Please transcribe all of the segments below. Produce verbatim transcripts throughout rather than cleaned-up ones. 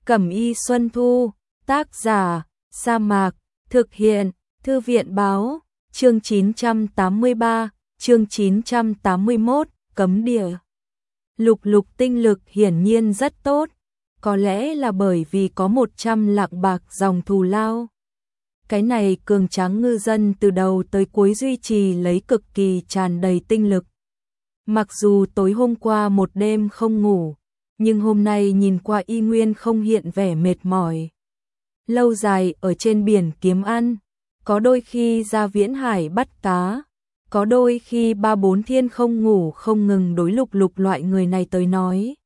Cẩm y Xuân Thu, tác giả, Sa Mạc, thực hiện, Thư viện báo, chương chín trăm tám mươi ba, chương chín trăm tám mươi mốt, cấm địa. Lục Lục tinh lực hiển nhiên rất tốt, có lẽ là bởi vì có một trăm lạng bạc dòng thù lao. Cái này cường tráng ngư dân từ đầu tới cuối duy trì lấy cực kỳ tràn đầy tinh lực. Mặc dù tối hôm qua một đêm không ngủ, nhưng hôm nay nhìn qua y nguyên không hiện vẻ mệt mỏi. Lâu dài ở trên biển kiếm ăn, có đôi khi ra viễn hải bắt cá, có đôi khi ba bốn thiên không ngủ không ngừng, đối Lục Lục loại người này tới nói.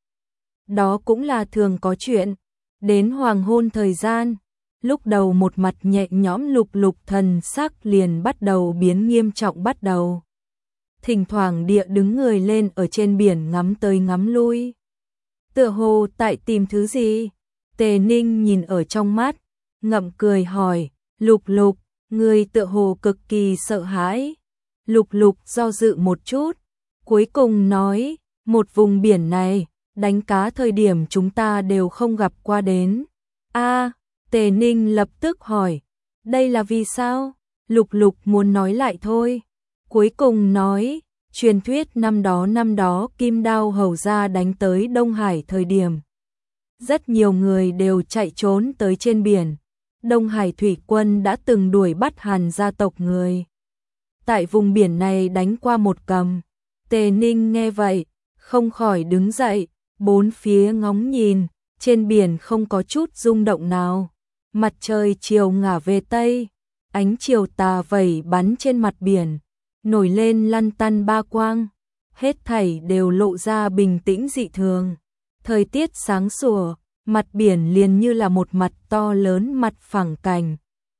Đó cũng là thường có chuyện. Đến hoàng hôn thời gian, lúc đầu một mặt nhẹ nhõm Lục Lục thần sắc liền bắt đầu biến nghiêm trọng bắt đầu. Thỉnh thoảng địa đứng người lên ở trên biển ngắm tới ngắm lui. Tựa hồ tại tìm thứ gì? Tề Ninh nhìn ở trong mắt, ngậm cười hỏi, Lục Lục, người tựa hồ cực kỳ sợ hãi. Lục Lục do dự một chút, cuối cùng nói, một vùng biển này, đánh cá thời điểm chúng ta đều không gặp qua đến. A, Tề Ninh lập tức hỏi, đây là vì sao? Lục Lục muốn nói lại thôi. Cuối cùng nói, truyền thuyết năm đó năm đó Kim Đao hầu gia đánh tới Đông Hải thời điểm. Rất nhiều người đều chạy trốn tới trên biển. Đông Hải thủy quân đã từng đuổi bắt Hàn gia tộc người. Tại vùng biển này đánh qua một cầm. Tề Ninh nghe vậy, không khỏi đứng dậy, bốn phía ngóng nhìn, trên biển không có chút rung động nào. Mặt trời chiều ngả về tây, ánh chiều tà vẩy bắn trên mặt biển, nổi lên lăn tăn ba quang, hết thảy đều lộ ra bình tĩnh dị thường. Thời tiết sáng sủa, mặt biển liền như là một mặt to lớn mặt phẳng cảnh.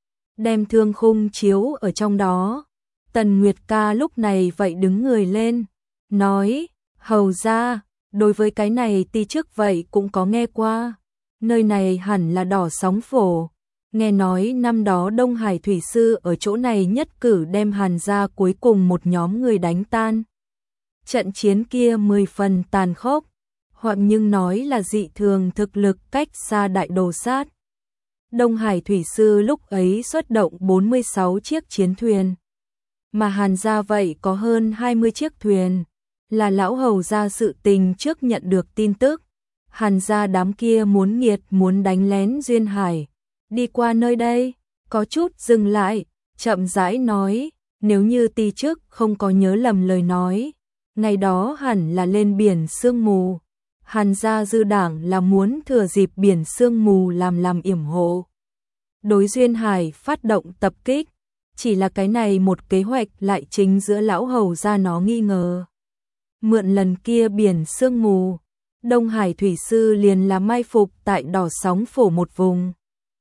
Đem thương khung chiếu ở trong đó. Tần Nguyệt Ca lúc này vậy đứng người lên, nói, hầu ra, đối với cái này ti trước vậy cũng có nghe qua. Nơi này hẳn là đỏ sóng phổ. Nghe nói năm đó Đông Hải thủy sư ở chỗ này nhất cử đem Hàn gia cuối cùng một nhóm người đánh tan. Trận chiến kia mười phần tàn khốc, hoặc nhưng nói là dị thường thực lực cách xa đại đồ sát. Đông Hải thủy sư lúc ấy xuất động bốn mươi sáu chiếc chiến thuyền, mà Hàn gia vậy có hơn hai mươi chiếc thuyền. Là lão hầu gia sự tình trước nhận được tin tức, Hàn gia đám kia muốn nghiệt muốn đánh lén duyên hải. Đi qua nơi đây, có chút dừng lại, chậm rãi nói, nếu như ti trước không có nhớ lầm lời nói, ngày đó hẳn là lên biển sương mù. Hàn gia dư đảng là muốn thừa dịp biển sương mù làm làm yểm hộ. Đối duyên hải phát động tập kích, chỉ là cái này một kế hoạch lại chính giữa lão hầu gia nó nghi ngờ. Mượn lần kia biển sương mù, Đông Hải thủy sư liền là mai phục tại đỏ sóng phổ một vùng.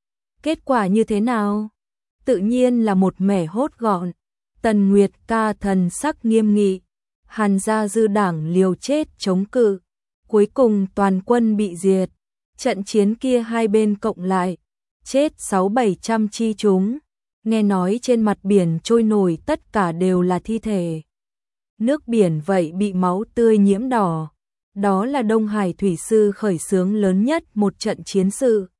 Kết quả như thế nào? Tự nhiên là một mẻ hốt gọn. Tần Nguyệt Ca thần sắc nghiêm nghị, Hàn gia dư đảng liều chết chống cự, cuối cùng toàn quân bị diệt. Trận chiến kia hai bên cộng lại, chết sáu bảy trăm chi chúng. Nghe nói trên mặt biển trôi nổi tất cả đều là thi thể. Nước biển vậy bị máu tươi nhiễm đỏ. Đó là Đông Hải thủy sư khởi xướng lớn nhất một trận chiến sự.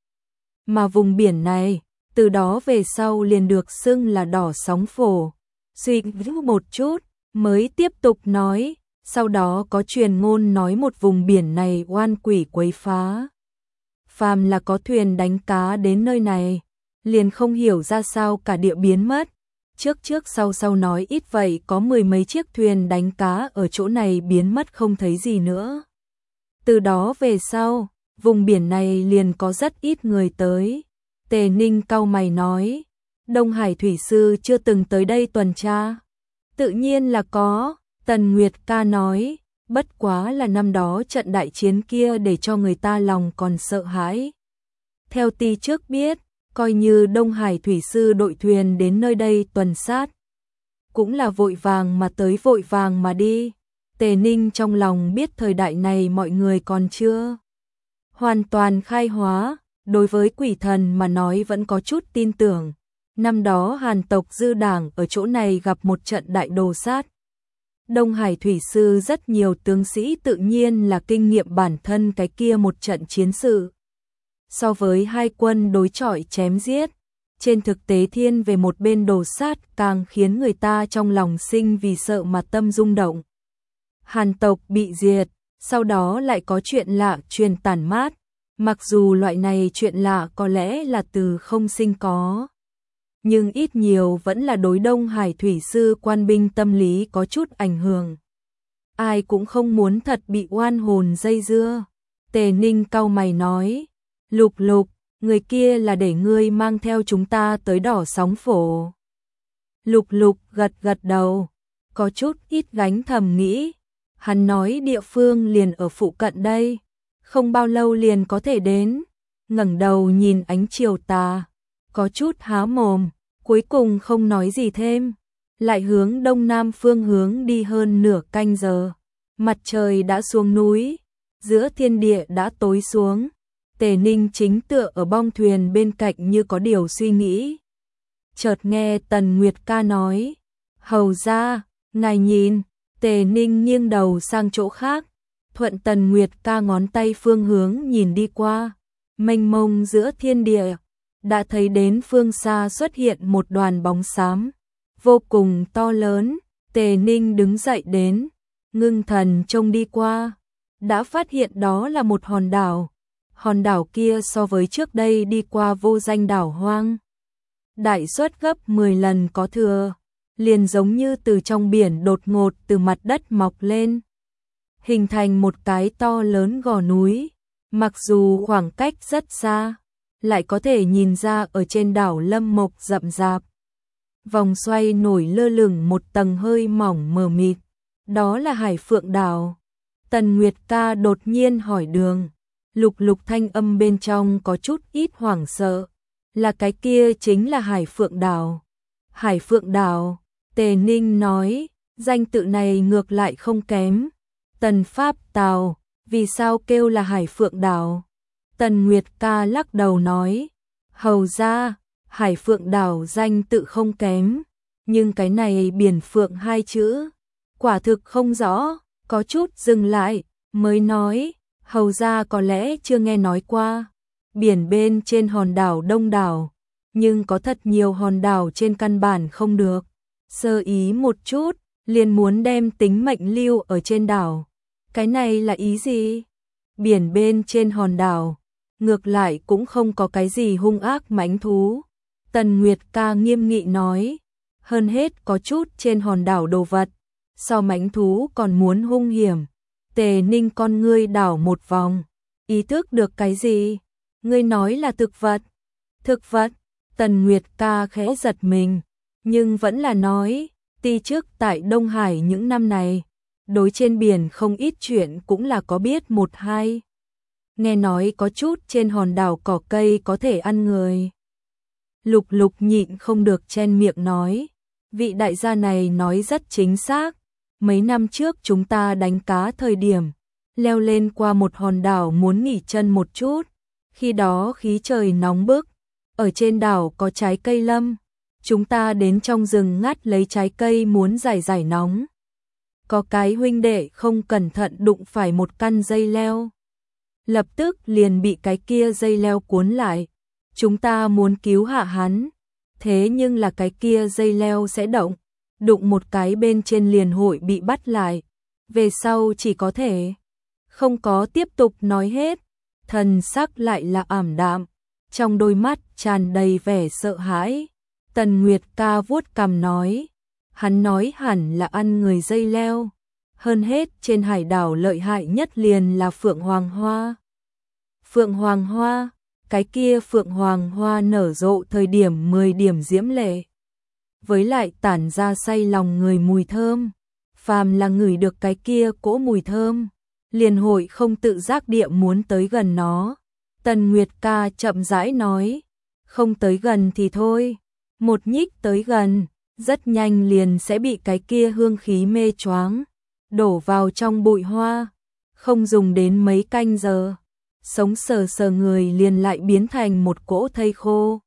Mà vùng biển này, từ đó về sau liền được xưng là đỏ sóng phổ. Suy nghĩ một chút, mới tiếp tục nói, sau đó có truyền ngôn nói một vùng biển này oan quỷ quấy phá. Phàm là có thuyền đánh cá đến nơi này, liền không hiểu ra sao cả địa biến mất. Trước trước sau sau nói ít vậy có mười mấy chiếc thuyền đánh cá ở chỗ này biến mất không thấy gì nữa. Từ đó về sau, vùng biển này liền có rất ít người tới. Tề Ninh cau mày nói, Đông Hải thủy sư chưa từng tới đây tuần tra. Tự nhiên là có, Tần Nguyệt Ca nói, bất quá là năm đó trận đại chiến kia để cho người ta lòng còn sợ hãi. Theo ti trước biết, coi như Đông Hải thủy sư đội thuyền đến nơi đây tuần sát, cũng là vội vàng mà tới vội vàng mà đi. Tề Ninh trong lòng biết thời đại này mọi người còn chưa hoàn toàn khai hóa, đối với quỷ thần mà nói vẫn có chút tin tưởng. Năm đó Hàn tộc dư đảng ở chỗ này gặp một trận đại đồ sát. Đông Hải thủy sư rất nhiều tướng sĩ tự nhiên là kinh nghiệm bản thân cái kia một trận chiến sự. so với hai quân đối chọi chém giết, trên thực tế thiên về một bên đồ sát càng khiến người ta trong lòng sinh vì sợ mà tâm rung động. Hàn tộc bị diệt, sau đó lại có chuyện lạ truyền tản mát, mặc dù loại này chuyện lạ có lẽ là từ không sinh có, nhưng ít nhiều vẫn là đối Đông Hải thủy sư quan binh tâm lý có chút ảnh hưởng. Ai cũng không muốn thật bị oan hồn dây dưa. Tề Ninh cau mày nói, Lục Lục, người kia là để ngươi mang theo chúng ta tới đỏ sóng phổ. Lục Lục gật gật đầu, có chút ít gánh thầm nghĩ, hắn nói địa phương liền ở phụ cận đây, không bao lâu liền có thể đến. Ngẩng đầu nhìn ánh chiều tà, có chút há mồm, cuối cùng không nói gì thêm, lại hướng đông nam phương hướng đi hơn nửa canh giờ. Mặt trời đã xuống núi, giữa thiên địa đã tối xuống. Tề Ninh chính tựa ở bong thuyền bên cạnh như có điều suy nghĩ. Chợt nghe Tần Nguyệt Ca nói, hầu ra, ngài nhìn. Tề Ninh nghiêng đầu sang chỗ khác, thuận Tần Nguyệt Ca ngón tay phương hướng nhìn đi qua, mênh mông giữa thiên địa, đã thấy đến phương xa xuất hiện một đoàn bóng xám, vô cùng to lớn. Tề Ninh đứng dậy đến, ngưng thần trông đi qua, đã phát hiện đó là một hòn đảo. Hòn đảo kia so với trước đây đi qua vô danh đảo hoang, đại suất gấp mười lần có thừa, liền giống như từ trong biển đột ngột từ mặt đất mọc lên, hình thành một cái to lớn gò núi. Mặc dù khoảng cách rất xa, lại có thể nhìn ra ở trên đảo lâm mộc rậm rạp, vòng xoay nổi lơ lửng một tầng hơi mỏng mờ mịt, đó là Hải Phượng đảo. Tần Nguyệt Ca đột nhiên hỏi đường. Lục Lục thanh âm bên trong có chút ít hoảng sợ, là cái kia chính là Hải Phượng đảo. Hải Phượng đảo, Tề Ninh nói, danh tự này ngược lại không kém. Tần Pháp Tào, vì sao kêu là Hải Phượng đảo? Tần Nguyệt Ca lắc đầu nói, hầu ra, Hải Phượng đảo danh tự không kém, nhưng cái này biển phượng hai chữ, quả thực không rõ. Có chút dừng lại, mới nói, hầu ra có lẽ chưa nghe nói qua. Biển bên trên hòn đảo đông đảo, nhưng có thật nhiều hòn đảo trên căn bản không được. Sơ ý một chút, liền muốn đem tính mệnh lưu ở trên đảo. Cái này là ý gì? Biển bên trên hòn đảo, ngược lại cũng không có cái gì hung ác mãnh thú. Tần Nguyệt Ca nghiêm nghị nói, hơn hết có chút trên hòn đảo đồ vật, so mãnh thú còn muốn hung hiểm. Tề Ninh con ngươi đảo một vòng, ý thức được cái gì? Ngươi nói là thực vật. Thực vật? Tần Nguyệt Ca khẽ giật mình, nhưng vẫn là nói, ti trước tại Đông Hải những năm này, đối trên biển không ít chuyện cũng là có biết một hai. Nghe nói có chút trên hòn đảo cỏ cây có thể ăn người. Lục Lục nhịn không được chen miệng nói, vị đại gia này nói rất chính xác. Mấy năm trước chúng ta đánh cá thời điểm, leo lên qua một hòn đảo muốn nghỉ chân một chút, khi đó khí trời nóng bức, ở trên đảo có trái cây lâm, chúng ta đến trong rừng ngắt lấy trái cây muốn giải giải nóng. Có cái huynh đệ không cẩn thận đụng phải một căn dây leo, lập tức liền bị cái kia dây leo cuốn lại, chúng ta muốn cứu hạ hắn, thế nhưng là cái kia dây leo sẽ động, đụng một cái bên trên liền hội bị bắt lại, về sau chỉ có thể không có tiếp tục nói hết, thần sắc lại là ảm đạm, trong đôi mắt tràn đầy vẻ sợ hãi. Tần Nguyệt Ca vuốt cằm nói, hắn nói hẳn là ăn người dây leo, hơn hết trên hải đảo lợi hại nhất liền là Phượng Hoàng Hoa. Phượng Hoàng Hoa, cái kia Phượng Hoàng Hoa nở rộ thời điểm mười điểm diễm lệ, với lại tản ra say lòng người mùi thơm, phàm là ngửi được cái kia cỗ mùi thơm, liền hội không tự giác địa muốn tới gần nó. Tần Nguyệt Ca chậm rãi nói, không tới gần thì thôi, một nhích tới gần, rất nhanh liền sẽ bị cái kia hương khí mê choáng, đổ vào trong bụi hoa, không dùng đến mấy canh giờ, sống sờ sờ người liền lại biến thành một cỗ thây khô.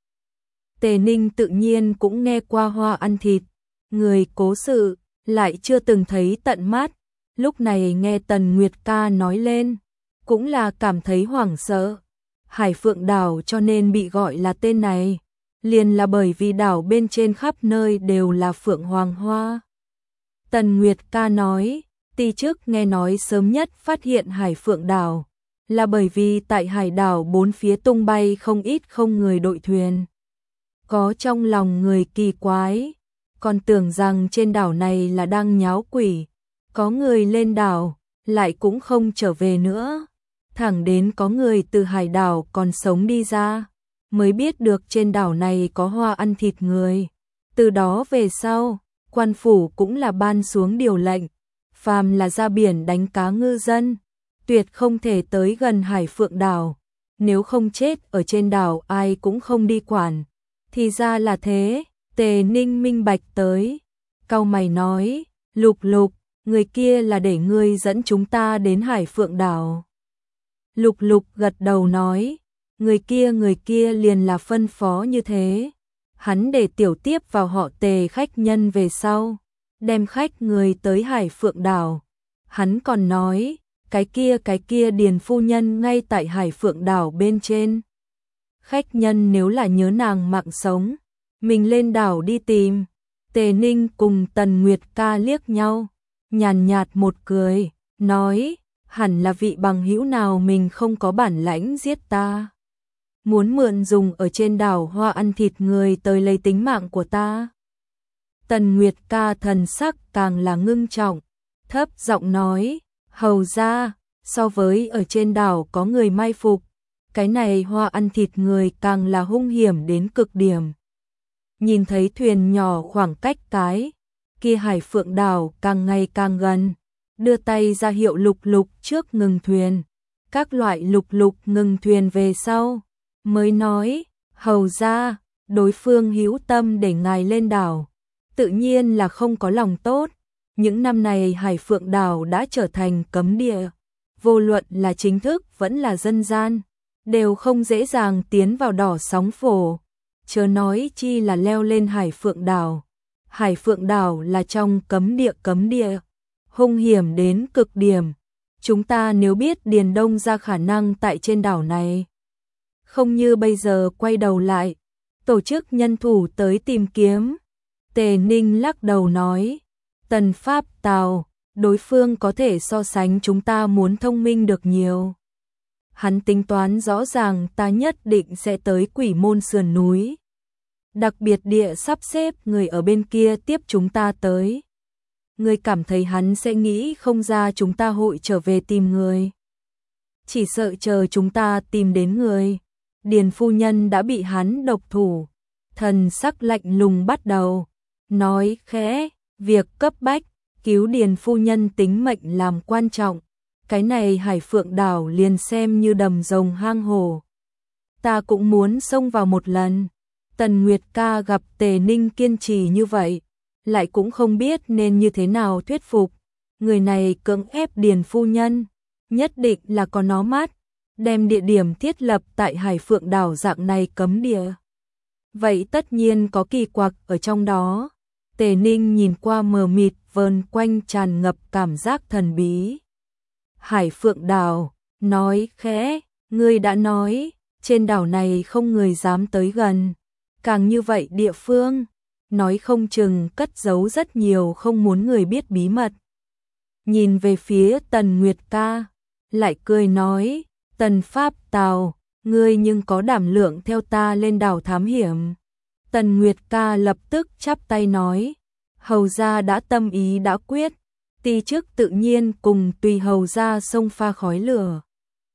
Tề Ninh tự nhiên cũng nghe qua hoa ăn thịt, người cố sự, lại chưa từng thấy tận mắt, lúc này nghe Tần Nguyệt Ca nói lên, cũng là cảm thấy hoảng sợ. Hải Phượng đảo cho nên bị gọi là tên này, liền là bởi vì đảo bên trên khắp nơi đều là phượng hoàng hoa. Tần Nguyệt Ca nói, ti trước nghe nói sớm nhất phát hiện Hải Phượng đảo, là bởi vì tại hải đảo bốn phía tung bay không ít không người đội thuyền. Có trong lòng người kỳ quái, còn tưởng rằng trên đảo này là đang nháo quỷ, có người lên đảo, lại cũng không trở về nữa. Thẳng đến có người từ hải đảo còn sống đi ra, mới biết được trên đảo này có hoa ăn thịt người. Từ đó về sau, quan phủ cũng là ban xuống điều lệnh, phàm là ra biển đánh cá ngư dân, tuyệt không thể tới gần Hải Phượng đảo, nếu không chết ở trên đảo ai cũng không đi quản. Thì ra là thế, Tề Ninh minh bạch tới, cau mày nói, Lục Lục, người kia là để ngươi dẫn chúng ta đến Hải Phượng đảo. Lục Lục gật đầu nói, người kia người kia liền là phân phó như thế. Hắn để tiểu tiếp vào họ Tề khách nhân về sau, đem khách người tới Hải Phượng đảo. Hắn còn nói, cái kia cái kia Điền phu nhân ngay tại Hải Phượng đảo bên trên. Khách nhân nếu là nhớ nàng mạng sống, mình lên đảo đi tìm. Tề Ninh cùng Tần Nguyệt Ca liếc nhau, nhàn nhạt một cười, nói, hẳn là vị bằng hữu nào mình không có bản lãnh giết ta, muốn mượn dùng ở trên đảo hoa ăn thịt người tới lấy tính mạng của ta. Tần Nguyệt Ca thần sắc càng là ngưng trọng, thấp giọng nói, hầu ra, so với ở trên đảo có người mai phục, cái này hoa ăn thịt người càng là hung hiểm đến cực điểm. Nhìn thấy thuyền nhỏ khoảng cách cái kia Hải Phượng đảo càng ngày càng gần, đưa tay ra hiệu Lục Lục trước ngừng thuyền. Các loại Lục Lục ngừng thuyền về sau, mới nói, hầu ra, đối phương hữu tâm để ngài lên đảo, tự nhiên là không có lòng tốt. Những năm này Hải Phượng đảo đã trở thành cấm địa, vô luận là chính thức vẫn là dân gian, đều không dễ dàng tiến vào đỏ sóng phổ, chớ nói chi là leo lên Hải Phượng đảo. Hải Phượng đảo là trong cấm địa cấm địa, hung hiểm đến cực điểm. Chúng ta nếu biết Điền Đông ra khả năng tại trên đảo này, không như bây giờ quay đầu lại, tổ chức nhân thủ tới tìm kiếm. Tề Ninh lắc đầu nói, Tần Pháp Tào, đối phương có thể so sánh chúng ta muốn thông minh được nhiều. Hắn tính toán rõ ràng ta nhất định sẽ tới Quỷ Môn sườn núi, đặc biệt địa sắp xếp người ở bên kia tiếp chúng ta tới. Người cảm thấy hắn sẽ nghĩ không ra chúng ta hội trở về tìm người? Chỉ sợ chờ chúng ta tìm đến người, Điền phu nhân đã bị hắn độc thủ. Thần sắc lạnh lùng bắt đầu, nói khẽ, việc cấp bách, cứu Điền phu nhân tính mệnh làm quan trọng. Cái này Hải Phượng đảo liền xem như đầm rồng hang hổ, ta cũng muốn xông vào một lần. Tần Nguyệt Ca gặp Tề Ninh kiên trì như vậy, lại cũng không biết nên như thế nào thuyết phục. Người này cưỡng ép Điền phu nhân, nhất định là có nó mắt, đem địa điểm thiết lập tại Hải Phượng đảo dạng này cấm địa. Vậy tất nhiên có kỳ quặc ở trong đó. Tề Ninh nhìn qua mờ mịt vờn quanh tràn ngập cảm giác thần bí Hải Phượng đảo, nói khẽ, ngươi đã nói, trên đảo này không người dám tới gần, càng như vậy địa phương, nói không chừng cất giấu rất nhiều không muốn người biết bí mật. Nhìn về phía Tần Nguyệt Ca, lại cười nói, Tần Pháp Tào, ngươi nhưng có đảm lượng theo ta lên đảo thám hiểm. Tần Nguyệt Ca lập tức chắp tay nói, hầu gia đã tâm ý đã quyết, ti chức tự nhiên cùng tùy hầu gia xông pha khói lửa.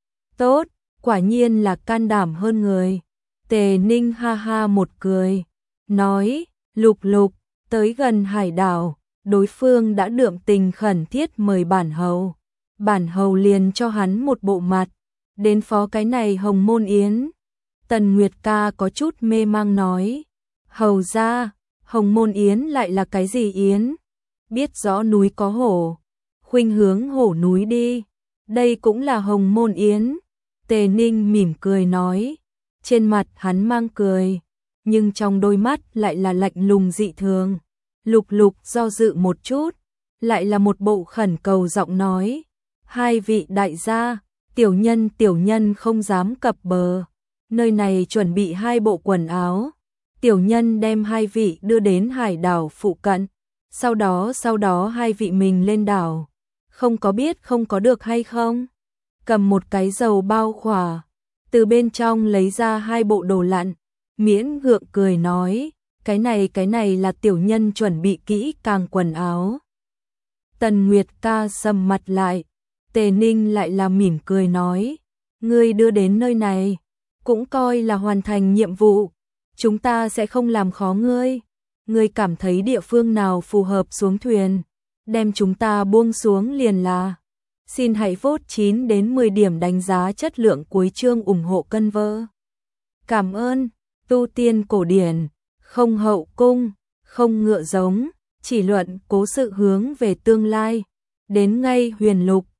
Tốt, quả nhiên là can đảm hơn người. Tề Ninh ha ha một cười, nói, Lục Lục, tới gần hải đảo, đối phương đã đượm tình khẩn thiết mời bản hầu. Bản hầu liền cho hắn một bộ mặt, đến phó cái này Hồng Môn Yến. Tần Nguyệt Ca có chút mê mang nói, hầu gia, Hồng Môn Yến lại là cái gì yến? Biết rõ núi có hổ, khuynh hướng hổ núi đi, đây cũng là Hồng Môn Yến. Tề Ninh mỉm cười nói, trên mặt hắn mang cười, nhưng trong đôi mắt lại là lạnh lùng dị thường. Lục Lục do dự một chút, lại là một bộ khẩn cầu giọng nói, hai vị đại gia, Tiểu nhân tiểu nhân không dám cập bờ, nơi này chuẩn bị hai bộ quần áo. Tiểu nhân đem hai vị đưa đến hải đảo phụ cận, sau đó sau đó hai vị mình lên đảo. Không có biết không có được hay không? Cầm một cái dầu bao khỏa, từ bên trong lấy ra hai bộ đồ lặn, miễn gượng cười nói, cái này cái này là tiểu nhân chuẩn bị kỹ càng quần áo. Tần Nguyệt ca sầm mặt lại, Tề Ninh lại là mỉm cười nói, ngươi đưa đến nơi này, cũng coi là hoàn thành nhiệm vụ, chúng ta sẽ không làm khó ngươi. Ngươi cảm thấy địa phương nào phù hợp xuống thuyền, đem chúng ta buông xuống liền là. Xin hãy vote chín đến mười điểm đánh giá chất lượng cuối chương ủng hộ cân vơ. Cảm ơn, tu tiên cổ điển, không hậu cung, không ngựa giống, chỉ luận cố sự hướng về tương lai, đến ngay huyền lục.